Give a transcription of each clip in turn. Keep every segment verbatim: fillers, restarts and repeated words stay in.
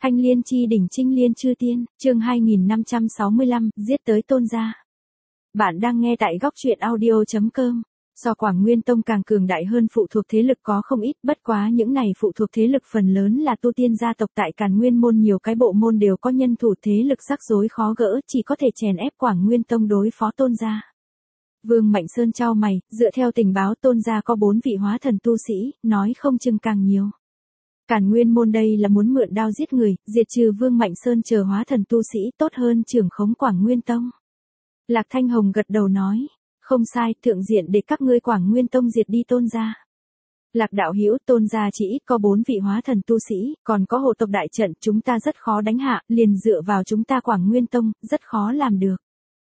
Thanh Liên chi đỉnh Trinh Liên chư tiên, chương hai nghìn năm trăm sáu mươi lăm, giết tới Tôn gia. Bạn đang nghe tại góc truyện audio chấm com. Do Quảng Nguyên Tông càng cường đại hơn phụ thuộc thế lực có không ít, bất quá những này phụ thuộc thế lực phần lớn là tu tiên gia tộc tại Càn Nguyên môn, nhiều cái bộ môn đều có nhân thủ, thế lực rắc rối khó gỡ, chỉ có thể chèn ép Quảng Nguyên Tông đối phó Tôn gia. Vương Mạnh Sơn chau mày, dựa theo tình báo Tôn gia có bốn vị hóa thần tu sĩ, nói không chừng càng nhiều. Càn Nguyên môn đây là muốn mượn đao giết người, diệt trừ Vương Mạnh Sơn chờ hóa thần tu sĩ, tốt hơn trưởng khống Quảng Nguyên Tông. Lạc Thanh Hồng gật đầu nói, không sai, thượng diện để các ngươi Quảng Nguyên Tông diệt đi Tôn gia. Lạc đạo hữu, Tôn gia chỉ ít có bốn vị hóa thần tu sĩ, còn có hộ tộc đại trận, chúng ta rất khó đánh hạ, liền dựa vào chúng ta Quảng Nguyên Tông, rất khó làm được.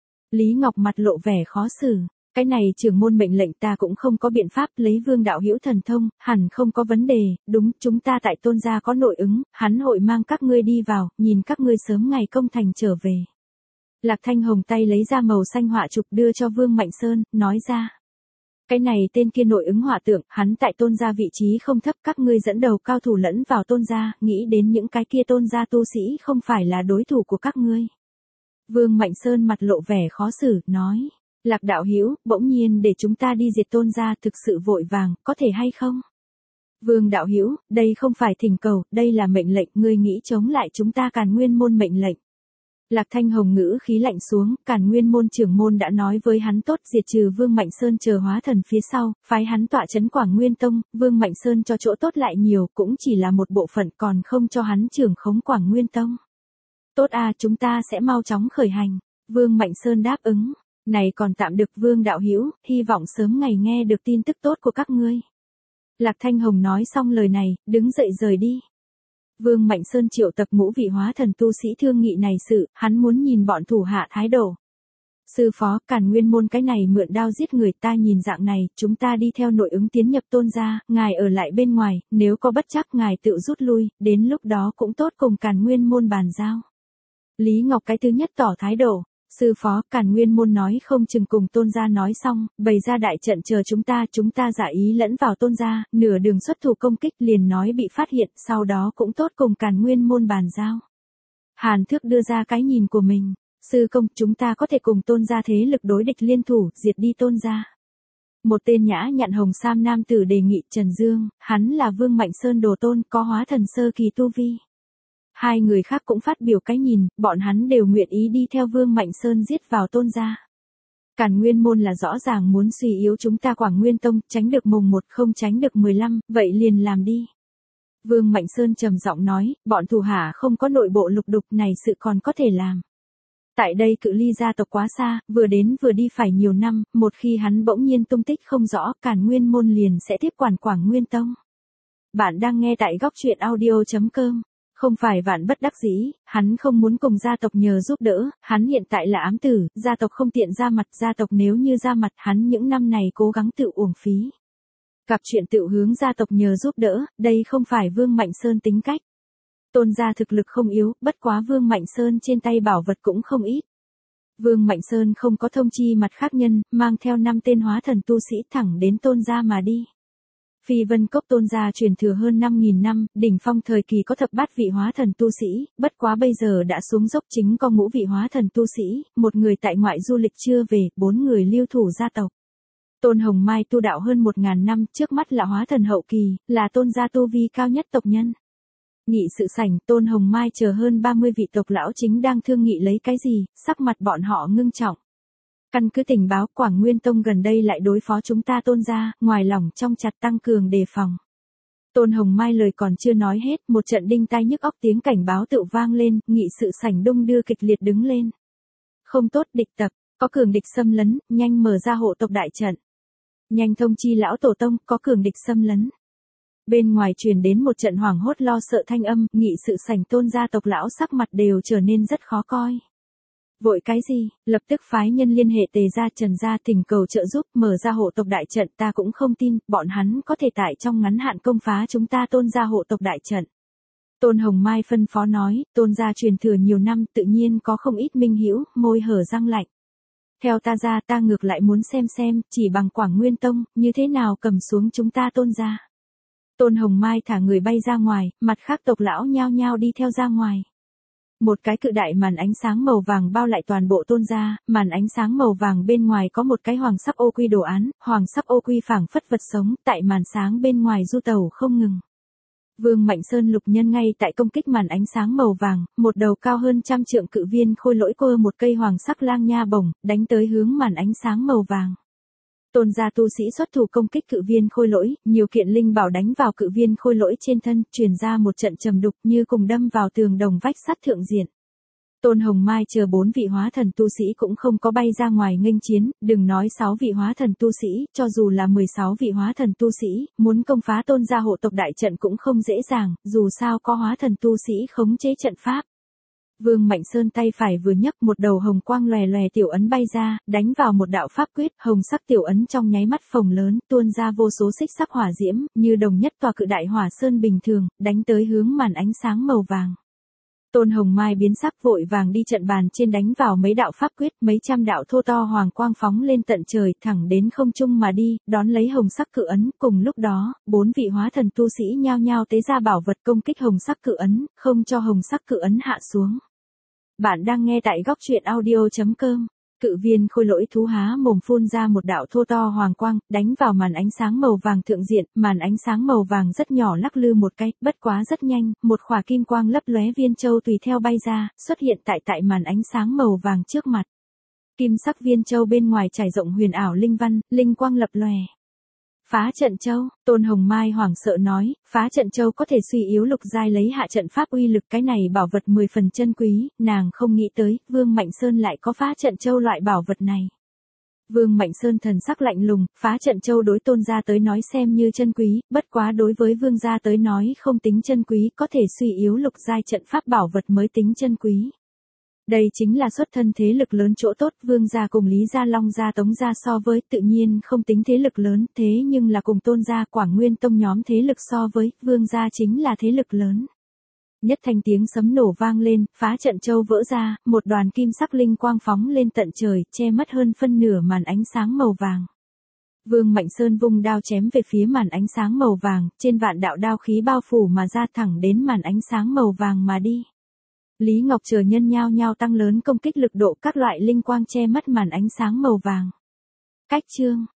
Lý Ngọc mặt lộ vẻ khó xử. Cái này trưởng môn mệnh lệnh ta cũng không có biện pháp, lấy Vương đạo hữu thần thông, hẳn không có vấn đề, đúng, chúng ta tại Tôn gia có nội ứng, hắn hội mang các ngươi đi vào, nhìn các ngươi sớm ngày công thành trở về. Lạc Thanh Hồng tay lấy ra màu xanh họa trục đưa cho Vương Mạnh Sơn, nói ra. Cái này tên kia nội ứng họa tượng, hắn tại Tôn gia vị trí không thấp, các ngươi dẫn đầu cao thủ lẫn vào Tôn gia, nghĩ đến những cái kia Tôn gia tu sĩ không phải là đối thủ của các ngươi. Vương Mạnh Sơn mặt lộ vẻ khó xử, nói. Lạc đạo hữu, bỗng nhiên để chúng ta đi diệt Tôn gia thực sự vội vàng, có thể hay không? Vương đạo hữu, đây không phải thỉnh cầu, đây là mệnh lệnh, ngươi nghĩ chống lại chúng ta Càn Nguyên môn mệnh lệnh. Lạc Thanh Hồng ngữ khí lạnh xuống, Càn Nguyên môn trưởng môn đã nói với hắn tốt, diệt trừ Vương Mạnh Sơn chờ hóa thần phía sau, phái hắn tọa trấn Quảng Nguyên Tông, Vương Mạnh Sơn cho chỗ tốt lại nhiều, cũng chỉ là một bộ phận, còn không cho hắn trưởng khống Quảng Nguyên Tông. Tốt à, chúng ta sẽ mau chóng khởi hành. Vương Mạnh Sơn đáp ứng. Này còn tạm được, Vương đạo hữu, hy vọng sớm ngày nghe được tin tức tốt của các ngươi. Lạc Thanh Hồng nói xong lời này, đứng dậy rời đi. Vương Mạnh Sơn triệu tập ngũ vị hóa thần tu sĩ thương nghị này sự, hắn muốn nhìn bọn thủ hạ thái độ. Sư phó, Càn Nguyên môn cái này mượn đao giết người, ta nhìn dạng này, chúng ta đi theo nội ứng tiến nhập Tôn gia, ngài ở lại bên ngoài, nếu có bất trắc ngài tự rút lui, đến lúc đó cũng tốt cùng Càn Nguyên môn bàn giao. Lý Ngọc cái thứ nhất tỏ thái độ. Sư phó, Càn Nguyên môn nói không chừng cùng Tôn gia nói xong, bày ra đại trận chờ chúng ta, chúng ta giả ý lẫn vào Tôn gia, nửa đường xuất thủ công kích liền nói bị phát hiện, sau đó cũng tốt cùng Càn Nguyên môn bàn giao. Hàn Thước đưa ra cái nhìn của mình, sư công, chúng ta có thể cùng Tôn gia thế lực đối địch liên thủ, diệt đi Tôn gia. Một tên nhã nhặn hồng sam nam tử đề nghị. Trần Dương, hắn là Vương Mạnh Sơn đồ tôn, có hóa thần sơ kỳ tu vi. Hai người khác cũng phát biểu cái nhìn, bọn hắn đều nguyện ý đi theo Vương Mạnh Sơn giết vào Tôn gia. Càn Nguyên môn là rõ ràng muốn suy yếu chúng ta Quảng Nguyên Tông, tránh được mùng một không tránh được mười lăm, vậy liền làm đi. Vương Mạnh Sơn trầm giọng nói, bọn thủ hạ không có nội bộ lục đục này sự còn có thể làm. Tại đây cự ly gia tộc quá xa, vừa đến vừa đi phải nhiều năm, một khi hắn bỗng nhiên tung tích không rõ, Càn Nguyên môn liền sẽ tiếp quản Quảng Nguyên Tông. Bạn đang nghe tại góc truyện audio chấm com. Không phải vạn bất đắc dĩ, hắn không muốn cùng gia tộc nhờ giúp đỡ, hắn hiện tại là ám tử, gia tộc không tiện ra mặt, gia tộc nếu như ra mặt hắn những năm này cố gắng tự uổng phí. Gặp chuyện tự hướng gia tộc nhờ giúp đỡ, đây không phải Vương Mạnh Sơn tính cách. Tôn gia thực lực không yếu, bất quá Vương Mạnh Sơn trên tay bảo vật cũng không ít. Vương Mạnh Sơn không có thông chi mặt khác nhân, mang theo năm tên hóa thần tu sĩ thẳng đến Tôn gia mà đi. Phi Vân Cốc Tôn gia truyền thừa hơn năm nghìn năm, đỉnh phong thời kỳ có thập bát vị hóa thần tu sĩ, bất quá bây giờ đã xuống dốc, chính có ngũ vị hóa thần tu sĩ, một người tại ngoại du lịch chưa về, bốn người lưu thủ gia tộc. Tôn Hồng Mai tu đạo hơn một ngàn năm, trước mắt là hóa thần hậu kỳ, là Tôn gia tu vi cao nhất tộc nhân. Nghị sự sảnh, Tôn Hồng Mai chờ hơn ba mươi vị tộc lão chính đang thương nghị lấy cái gì, sắc mặt bọn họ ngưng trọng. Căn cứ tình báo, Quảng Nguyên Tông gần đây lại đối phó chúng ta Tôn gia, ngoài lòng trong chặt tăng cường đề phòng. Tôn Hồng Mai lời còn chưa nói hết, một trận đinh tai nhức óc tiếng cảnh báo tự vang lên, nghị sự sảnh đung đưa kịch liệt đứng lên. Không tốt, địch tập, có cường địch xâm lấn, nhanh mở ra hộ tộc đại trận. Nhanh thông chi lão tổ tông, có cường địch xâm lấn. Bên ngoài truyền đến một trận hoảng hốt lo sợ thanh âm, nghị sự sảnh Tôn gia tộc lão sắc mặt đều trở nên rất khó coi. Vội cái gì, lập tức phái nhân liên hệ Tề gia Trần gia thỉnh cầu trợ giúp, mở ra hộ tộc đại trận, ta cũng không tin, bọn hắn có thể tại trong ngắn hạn công phá chúng ta Tôn gia hộ tộc đại trận. Tôn Hồng Mai phân phó nói, Tôn gia truyền thừa nhiều năm, tự nhiên có không ít minh hữu, môi hở răng lạnh. Theo ta ra, ta ngược lại muốn xem xem, chỉ bằng Quảng Nguyên Tông, như thế nào cầm xuống chúng ta Tôn gia. Tôn Hồng Mai thả người bay ra ngoài, mặt khác tộc lão nhao nhao đi theo ra ngoài. Một cái cự đại màn ánh sáng màu vàng bao lại toàn bộ Tôn gia, màn ánh sáng màu vàng bên ngoài có một cái hoàng sắc ô quy đồ án, hoàng sắc ô quy phảng phất vật sống, tại màn sáng bên ngoài du tẩu không ngừng. Vương Mạnh Sơn lục nhân ngay tại công kích màn ánh sáng màu vàng, một đầu cao hơn trăm trượng cự viên khôi lỗi cơ một cây hoàng sắc lang nha bổng, đánh tới hướng màn ánh sáng màu vàng. Tôn gia tu sĩ xuất thủ công kích cự viên khôi lỗi, nhiều kiện linh bảo đánh vào cự viên khôi lỗi trên thân, truyền ra một trận trầm đục như cùng đâm vào tường đồng vách sắt thượng diện. Tôn Hồng Mai chờ bốn vị hóa thần tu sĩ cũng không có bay ra ngoài nghênh chiến, đừng nói sáu vị hóa thần tu sĩ, cho dù là mười sáu vị hóa thần tu sĩ, muốn công phá Tôn gia hộ tộc đại trận cũng không dễ dàng, dù sao có hóa thần tu sĩ khống chế trận pháp. Vương Mạnh Sơn tay phải vừa nhấc, một đầu hồng quang lòe lòe tiểu ấn bay ra, đánh vào một đạo pháp quyết, hồng sắc tiểu ấn trong nháy mắt phồng lớn, tuôn ra vô số xích sắc hỏa diễm, như đồng nhất tòa cự đại hỏa sơn bình thường, đánh tới hướng màn ánh sáng màu vàng. Tôn Hồng Mai biến sắc vội vàng đi trận bàn trên đánh vào mấy đạo pháp quyết, mấy trăm đạo thô to hoàng quang phóng lên tận trời, thẳng đến không trung mà đi, đón lấy hồng sắc cự ấn, cùng lúc đó, bốn vị hóa thần tu sĩ nhao nhao tế ra bảo vật công kích hồng sắc cự ấn, không cho hồng sắc cự ấn hạ xuống. Bạn đang nghe tại góc truyện audio chấm com. Cự viên khôi lỗi thú há mồm phun ra một đạo thô to hoàng quang, đánh vào màn ánh sáng màu vàng thượng diện, màn ánh sáng màu vàng rất nhỏ lắc lư một cái, bất quá rất nhanh, một khỏa kim quang lấp lóe viên châu tùy theo bay ra, xuất hiện tại tại màn ánh sáng màu vàng trước mặt. Kim sắc viên châu bên ngoài trải rộng huyền ảo linh văn, linh quang lập lòe. Phá trận châu, Tôn Hồng Mai hoảng sợ nói, phá trận châu có thể suy yếu lục giai lấy hạ trận pháp uy lực, cái này bảo vật mười phần chân quý, nàng không nghĩ tới, Vương Mạnh Sơn lại có phá trận châu loại bảo vật này. Vương Mạnh Sơn thần sắc lạnh lùng, phá trận châu đối Tôn gia tới nói xem như chân quý, bất quá đối với Vương gia tới nói không tính chân quý, có thể suy yếu lục giai trận pháp bảo vật mới tính chân quý. Đây chính là xuất thân thế lực lớn chỗ tốt, Vương gia cùng Lý gia, Long gia, Tống gia so với tự nhiên không tính thế lực lớn, thế nhưng là cùng Tôn gia, Quảng Nguyên tông nhóm thế lực so với, Vương gia chính là thế lực lớn. Nhất thanh tiếng sấm nổ vang lên, phá trận châu vỡ ra, một đoàn kim sắc linh quang phóng lên tận trời, che mất hơn phân nửa màn ánh sáng màu vàng. Vương Mạnh Sơn vung đao chém về phía màn ánh sáng màu vàng, trên vạn đạo đao khí bao phủ mà ra thẳng đến màn ánh sáng màu vàng mà đi. Lý Ngọc chờ nhân nhao nhao tăng lớn công kích lực độ, các loại linh quang che mất màn ánh sáng màu vàng. Cách chương